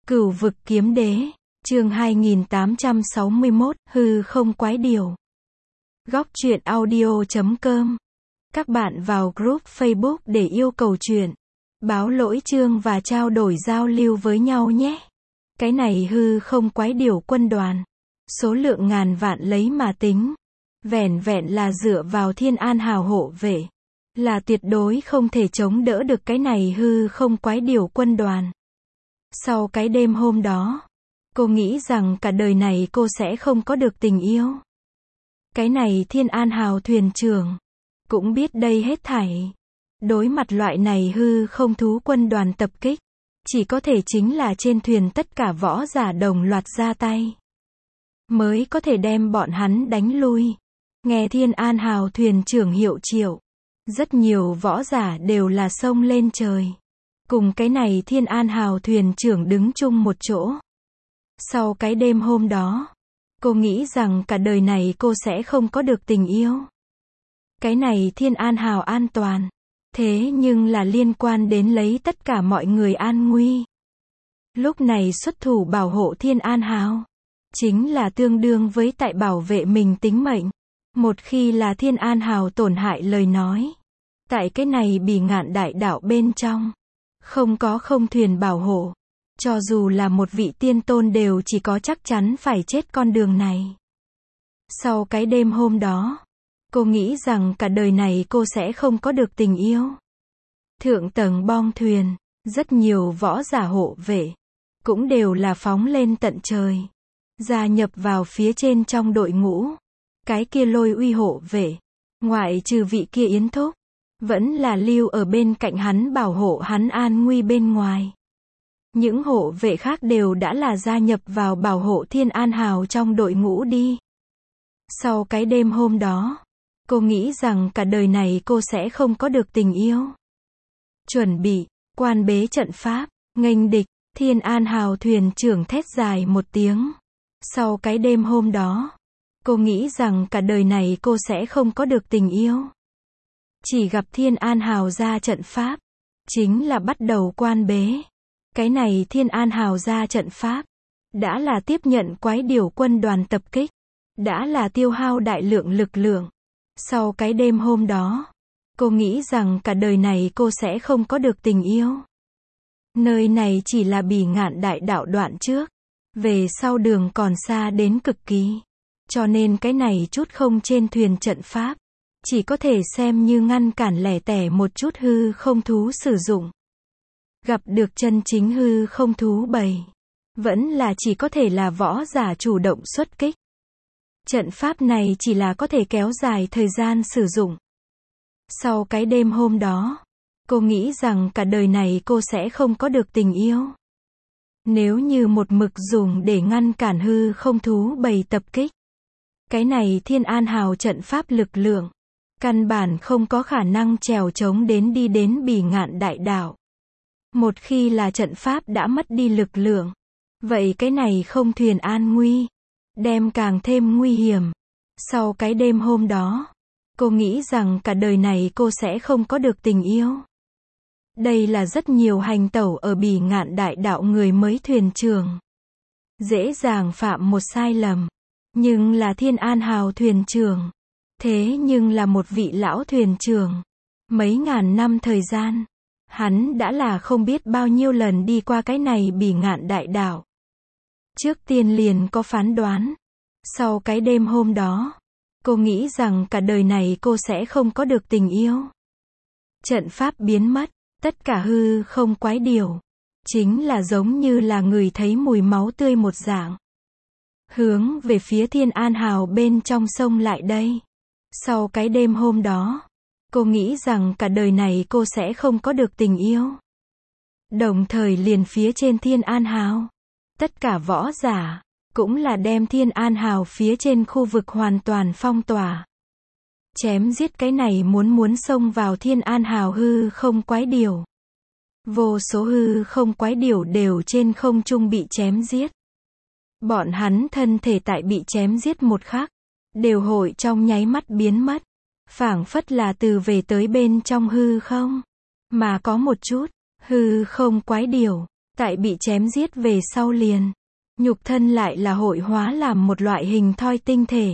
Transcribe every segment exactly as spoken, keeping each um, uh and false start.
Cửu vực kiếm đế, chương hai nghìn tám trăm sáu mươi mốt, hư không quái điều. Góc truyện audio chấm com. Các bạn vào group Facebook để yêu cầu truyện, báo lỗi chương và trao đổi giao lưu với nhau nhé. Cái này hư không quái điều quân đoàn, số lượng ngàn vạn lấy mà tính, vẻn vẹn là dựa vào Thiên An Hào hộ vệ, là tuyệt đối không thể chống đỡ được cái này hư không quái điều quân đoàn. Sau cái đêm hôm đó, cô nghĩ rằng cả đời này cô sẽ không có được tình yêu. Cái này Thiên An Hào thuyền trưởng cũng biết đây hết thảy. Đối mặt loại này hư không thú quân đoàn tập kích, chỉ có thể chính là trên thuyền tất cả võ giả đồng loạt ra tay, mới có thể đem bọn hắn đánh lui. Nghe Thiên An Hào thuyền trưởng hiệu triệu, rất nhiều võ giả đều là xông lên trời, cùng cái này Thiên An Hào thuyền trưởng đứng chung một chỗ. Sau cái đêm hôm đó, cô nghĩ rằng cả đời này cô sẽ không có được tình yêu. Cái này Thiên An Hào an toàn, thế nhưng là liên quan đến lấy tất cả mọi người an nguy. Lúc này xuất thủ bảo hộ Thiên An Hào, chính là tương đương với tại bảo vệ mình tính mệnh. Một khi là Thiên An Hào tổn hại lời nói, tại cái này Bỉ Ngạn Đại Đảo bên trong, không có không thuyền bảo hộ, cho dù là một vị tiên tôn đều chỉ có chắc chắn phải chết con đường này. Sau cái đêm hôm đó, cô nghĩ rằng cả đời này cô sẽ không có được tình yêu. Thượng tầng bong thuyền, rất nhiều võ giả hộ vệ, cũng đều là phóng lên tận trời, gia nhập vào phía trên trong đội ngũ. Cái kia Lôi Uy hộ vệ, ngoại trừ vị kia Yến Thúc, vẫn là lưu ở bên cạnh hắn bảo hộ hắn an nguy bên ngoài. Những hộ vệ khác đều đã là gia nhập vào bảo hộ Thiên An Hào trong đội ngũ đi. Sau cái đêm hôm đó, cô nghĩ rằng cả đời này cô sẽ không có được tình yêu. Chuẩn bị, quan bế trận pháp, nghênh địch, Thiên An Hào thuyền trưởng thét dài một tiếng. Sau cái đêm hôm đó, cô nghĩ rằng cả đời này cô sẽ không có được tình yêu. Chỉ gặp Thiên An Hào ra trận pháp, chính là bắt đầu quan bế. Cái này Thiên An Hào ra trận pháp, đã là tiếp nhận quái điều quân đoàn tập kích, đã là tiêu hao đại lượng lực lượng. Sau cái đêm hôm đó, cô nghĩ rằng cả đời này cô sẽ không có được tình yêu. Nơi này chỉ là Bỉ Ngạn Đại Đảo đoạn trước, về sau đường còn xa đến cực kỳ. Cho nên cái này chút không trên thuyền trận pháp, chỉ có thể xem như ngăn cản lẻ tẻ một chút hư không thú sử dụng. Gặp được chân chính hư không thú bầy, vẫn là chỉ có thể là võ giả chủ động xuất kích. Trận pháp này chỉ là có thể kéo dài thời gian sử dụng. Sau cái đêm hôm đó, cô nghĩ rằng cả đời này cô sẽ không có được tình yêu. Nếu như một mực dùng để ngăn cản hư không thú bầy tập kích, cái này Thiên An Hào trận pháp lực lượng, căn bản không có khả năng trèo chống đến đi đến Bỉ Ngạn Đại Đảo. Một khi là trận pháp đã mất đi lực lượng, vậy cái này không thuyền an nguy, đem càng thêm nguy hiểm. Sau cái đêm hôm đó, cô nghĩ rằng cả đời này cô sẽ không có được tình yêu. Đây là rất nhiều hành tẩu ở Bỉ Ngạn Đại Đảo người mới thuyền trưởng, dễ dàng phạm một sai lầm. Nhưng là Thiên An Hào thuyền trưởng, thế nhưng là một vị lão thuyền trưởng, mấy ngàn năm thời gian, hắn đã là không biết bao nhiêu lần đi qua cái này Bỉ Ngạn Đại Đảo. Trước tiên liền có phán đoán. Sau cái đêm hôm đó, cô nghĩ rằng cả đời này cô sẽ không có được tình yêu. Trận pháp biến mất, tất cả hư không quái điều, chính là giống như là người thấy mùi máu tươi một dạng, hướng về phía Thiên An Hào bên trong sông lại đây. Sau cái đêm hôm đó, cô nghĩ rằng cả đời này cô sẽ không có được tình yêu. Đồng thời liền phía trên Thiên An Hào, tất cả võ giả, cũng là đem Thiên An Hào phía trên khu vực hoàn toàn phong tỏa. Chém giết cái này muốn muốn xông vào Thiên An Hào hư không quái điều. Vô số hư không quái điều đều trên không trung bị chém giết. Bọn hắn thân thể tại bị chém giết một khắc, đều hội trong nháy mắt biến mất, phảng phất là từ về tới bên trong hư không. Mà có một chút, hư không quái điều, Tại bị chém giết về sau liền, nhục thân lại là hội hóa làm một loại hình thoi tinh thể.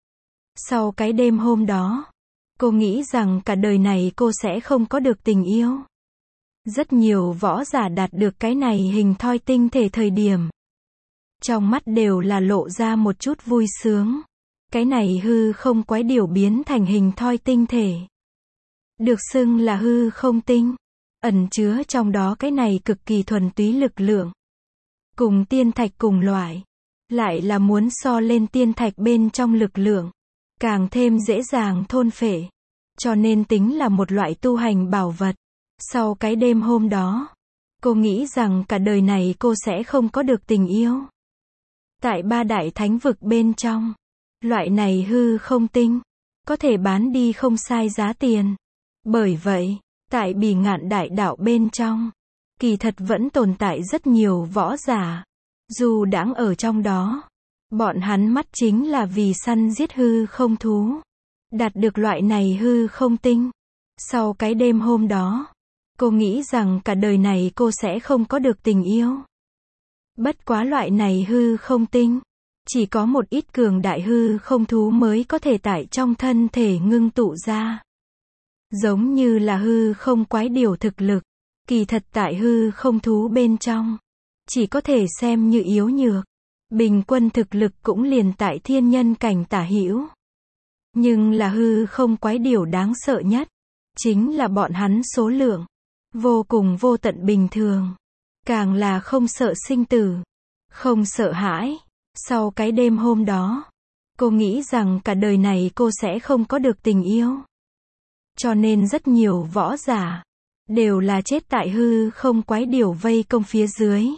Sau cái đêm hôm đó, cô nghĩ rằng cả đời này cô sẽ không có được tình yêu. Rất nhiều võ giả đạt được cái này hình thoi tinh thể thời điểm, trong mắt đều là lộ ra một chút vui sướng. Cái này hư không quái điểu biến thành hình thoi tinh thể, được xưng là hư không tinh, ẩn chứa trong đó cái này cực kỳ thuần túy lực lượng. Cùng tiên thạch cùng loại, lại là muốn so lên tiên thạch bên trong lực lượng, càng thêm dễ dàng thôn phệ, cho nên tính là một loại tu hành bảo vật. Sau cái đêm hôm đó, cô nghĩ rằng cả đời này cô sẽ không có được tình yêu. Tại ba đại thánh vực bên trong, loại này hư không tinh, có thể bán đi không sai giá tiền. Bởi vậy, tại Bỉ Ngạn Đại Đạo bên trong, kỳ thật vẫn tồn tại rất nhiều võ giả. Dù đãng ở trong đó, bọn hắn mắt chính là vì săn giết hư không thú, đạt được loại này hư không tinh. Sau cái đêm hôm đó, cô nghĩ rằng cả đời này cô sẽ không có được tình yêu. Bất quá loại này hư không tinh, chỉ có một ít cường đại hư không thú mới có thể tại trong thân thể ngưng tụ ra. Giống như là hư không quái điểu thực lực, kỳ thật tại hư không thú bên trong, chỉ có thể xem như yếu nhược. Bình quân thực lực cũng liền tại thiên nhân cảnh tả hữu. Nhưng là hư không quái điểu đáng sợ nhất, chính là bọn hắn số lượng vô cùng vô tận bình thường, càng là không sợ sinh tử, không sợ hãi. Sau cái đêm hôm đó, cô nghĩ rằng cả đời này cô sẽ không có được tình yêu. Cho nên rất nhiều võ giả đều là chết tại hư không quái điểu vây công phía dưới.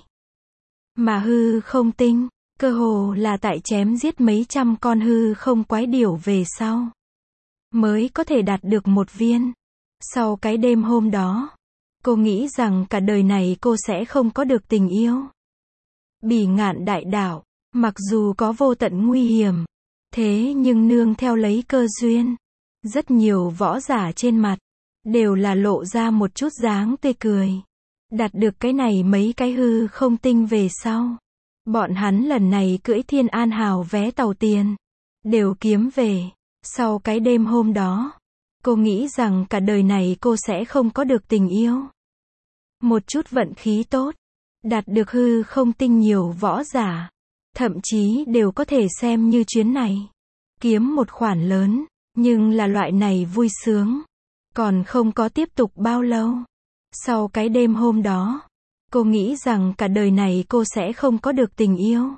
Mà hư không tinh, cơ hồ là tại chém giết mấy trăm con hư không quái điểu về sau, mới có thể đạt được một viên. Sau cái đêm hôm đó, cô nghĩ rằng cả đời này cô sẽ không có được tình yêu. Bỉ Ngạn Đại Đạo, mặc dù có vô tận nguy hiểm, thế nhưng nương theo lấy cơ duyên, rất nhiều võ giả trên mặt đều là lộ ra một chút dáng tươi cười. Đạt được cái này mấy cái hư không tinh về sau, bọn hắn lần này cưỡi Thiên An Hào vé tàu tiền đều kiếm về. Sau cái đêm hôm đó, cô nghĩ rằng cả đời này cô sẽ không có được tình yêu. Một chút vận khí tốt, đạt được hư không tinh nhiều võ giả, thậm chí đều có thể xem như chuyến này kiếm một khoản lớn. Nhưng là loại này vui sướng còn không có tiếp tục bao lâu. Sau cái đêm hôm đó, cô nghĩ rằng cả đời này cô sẽ không có được tình yêu.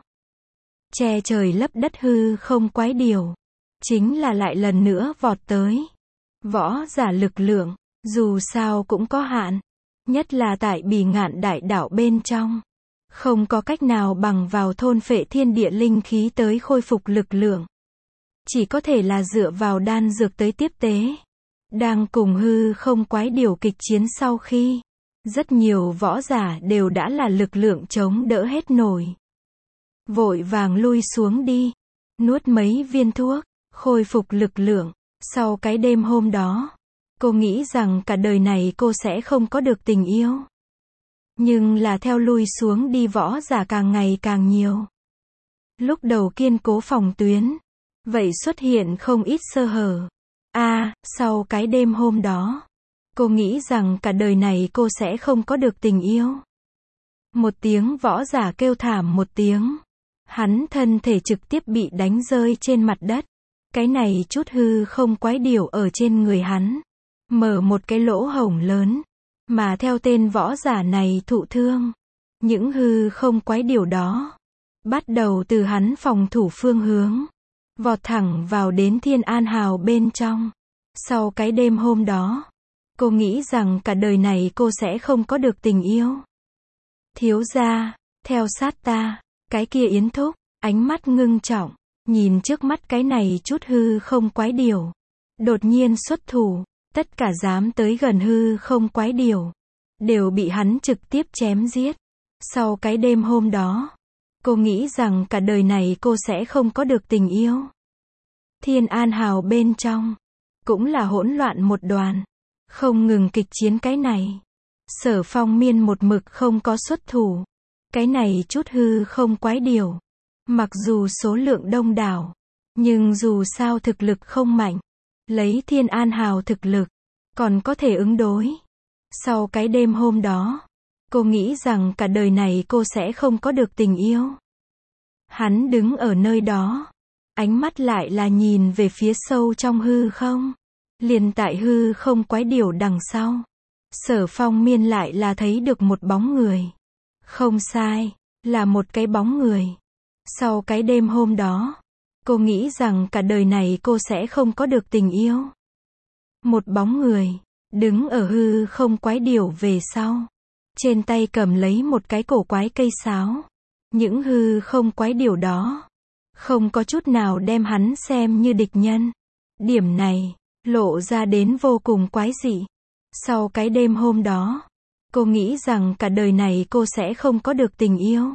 Che trời lấp đất hư không quái điểu, chính là lại lần nữa vọt tới. Võ giả lực lượng, dù sao cũng có hạn, nhất là tại Bỉ Ngạn Đại Đạo bên trong, không có cách nào bằng vào thôn phệ thiên địa linh khí tới khôi phục lực lượng. Chỉ có thể là dựa vào đan dược tới tiếp tế. Đang cùng hư không quái điểu kịch chiến sau khi, rất nhiều võ giả đều đã là lực lượng chống đỡ hết nổi. Vội vàng lui xuống đi, nuốt mấy viên thuốc, khôi phục lực lượng. Sau cái đêm hôm đó, cô nghĩ rằng cả đời này cô sẽ không có được tình yêu. Nhưng là theo lui xuống đi võ giả càng ngày càng nhiều. Lúc đầu kiên cố phòng tuyến, vậy xuất hiện không ít sơ hở. A, à, sau cái đêm hôm đó, cô nghĩ rằng cả đời này cô sẽ không có được tình yêu. Một tiếng võ giả kêu thảm một tiếng, hắn thân thể trực tiếp bị đánh rơi trên mặt đất. Cái này chút hư không quái điểu ở trên người hắn, mở một cái lỗ hổng lớn, mà theo tên võ giả này thụ thương, những hư không quái điểu đó bắt đầu từ hắn phòng thủ phương hướng, vọt thẳng vào đến Thiên An Hào bên trong. Sau cái đêm hôm đó, cô nghĩ rằng cả đời này cô sẽ không có được tình yêu. Thiếu gia, theo sát ta. Cái kia Yến Thúc, ánh mắt ngưng trọng, nhìn trước mắt cái này chút hư không quái điểu, đột nhiên xuất thủ. Tất cả dám tới gần hư không quái điểu, đều bị hắn trực tiếp chém giết. Sau cái đêm hôm đó, cô nghĩ rằng cả đời này cô sẽ không có được tình yêu. Thiên An Hào bên trong, cũng là hỗn loạn một đoàn, không ngừng kịch chiến cái này. Sở Phong Miên một mực không có xuất thủ. Cái này chút hư không quái điều. Mặc dù số lượng đông đảo, nhưng dù sao thực lực không mạnh. Lấy Thiên An Hào thực lực, còn có thể ứng đối. Sau cái đêm hôm đó, cô nghĩ rằng cả đời này cô sẽ không có được tình yêu. Hắn đứng ở nơi đó, ánh mắt lại là nhìn về phía sâu trong hư không. Liền tại hư không quái điểu đằng sau, Sở Phong Miên lại là thấy được một bóng người. Không sai, là một cái bóng người. Sau cái đêm hôm đó, cô nghĩ rằng cả đời này cô sẽ không có được tình yêu. Một bóng người, đứng ở hư không quái điểu về sau. Trên tay cầm lấy một cái cổ quái cây sáo. Những hư không quái điểu đó, không có chút nào đem hắn xem như địch nhân. Điểm này, lộ ra đến vô cùng quái dị. Sau cái đêm hôm đó, cô nghĩ rằng cả đời này cô sẽ không có được tình yêu.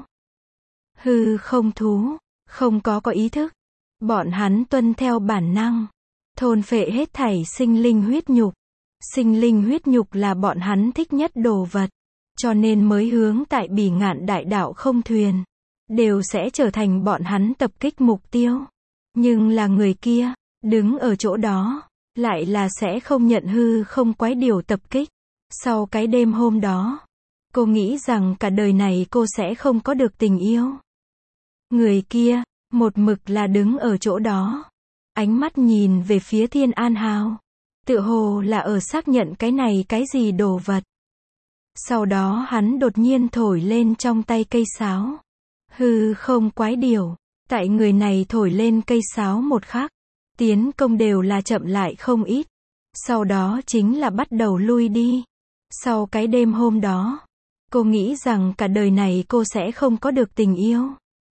Hư không thú, không có có ý thức. Bọn hắn tuân theo bản năng, thôn phệ hết thảy sinh linh huyết nhục. Sinh linh huyết nhục là bọn hắn thích nhất đồ vật, cho nên mới hướng tại Bỉ Ngạn Đại Đạo không thuyền, đều sẽ trở thành bọn hắn tập kích mục tiêu. Nhưng là người kia, đứng ở chỗ đó, lại là sẽ không nhận hư không quái điều tập kích. Sau cái đêm hôm đó, cô nghĩ rằng cả đời này cô sẽ không có được tình yêu. Người kia, một mực là đứng ở chỗ đó, ánh mắt nhìn về phía Thiên An Hào, tựa hồ là ở xác nhận cái này cái gì đồ vật. Sau đó hắn đột nhiên thổi lên trong tay cây sáo. Hư không quái điểu, tại người này thổi lên cây sáo một khắc, tiến công đều là chậm lại không ít. Sau đó chính là bắt đầu lui đi. Sau cái đêm hôm đó, cô nghĩ rằng cả đời này cô sẽ không có được tình yêu.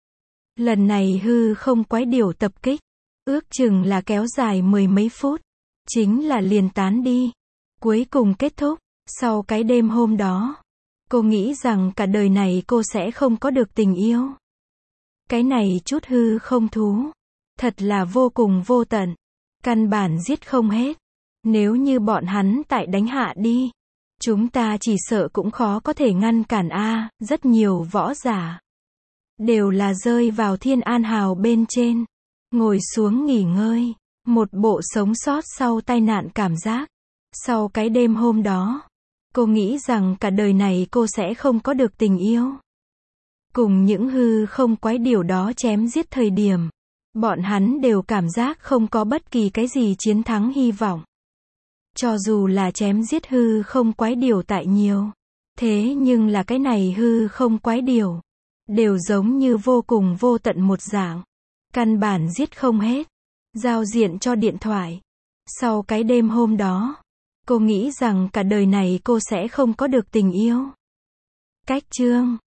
Lần này hư không quái điểu tập kích, ước chừng là kéo dài mười mấy phút, chính là liền tán đi. Cuối cùng kết thúc, sau cái đêm hôm đó, cô nghĩ rằng cả đời này cô sẽ không có được tình yêu. Cái này chút hư không thú, thật là vô cùng vô tận, căn bản giết không hết. Nếu như bọn hắn tại đánh hạ đi, chúng ta chỉ sợ cũng khó có thể ngăn cản a. Rất nhiều võ giả đều là rơi vào Thiên An Hào bên trên, ngồi xuống nghỉ ngơi, một bộ sống sót sau tai nạn cảm giác. Sau cái đêm hôm đó, cô nghĩ rằng cả đời này cô sẽ không có được tình yêu. Cùng những hư không quái điểu đó chém giết thời điểm, bọn hắn đều cảm giác không có bất kỳ cái gì chiến thắng hy vọng. Cho dù là chém giết hư không quái điểu tại nhiều, thế nhưng là cái này hư không quái điểu, đều giống như vô cùng vô tận một dạng, căn bản giết không hết. Giao diện cho điện thoại. Sau cái đêm hôm đó, cô nghĩ rằng cả đời này cô sẽ không có được tình yêu. Cách chương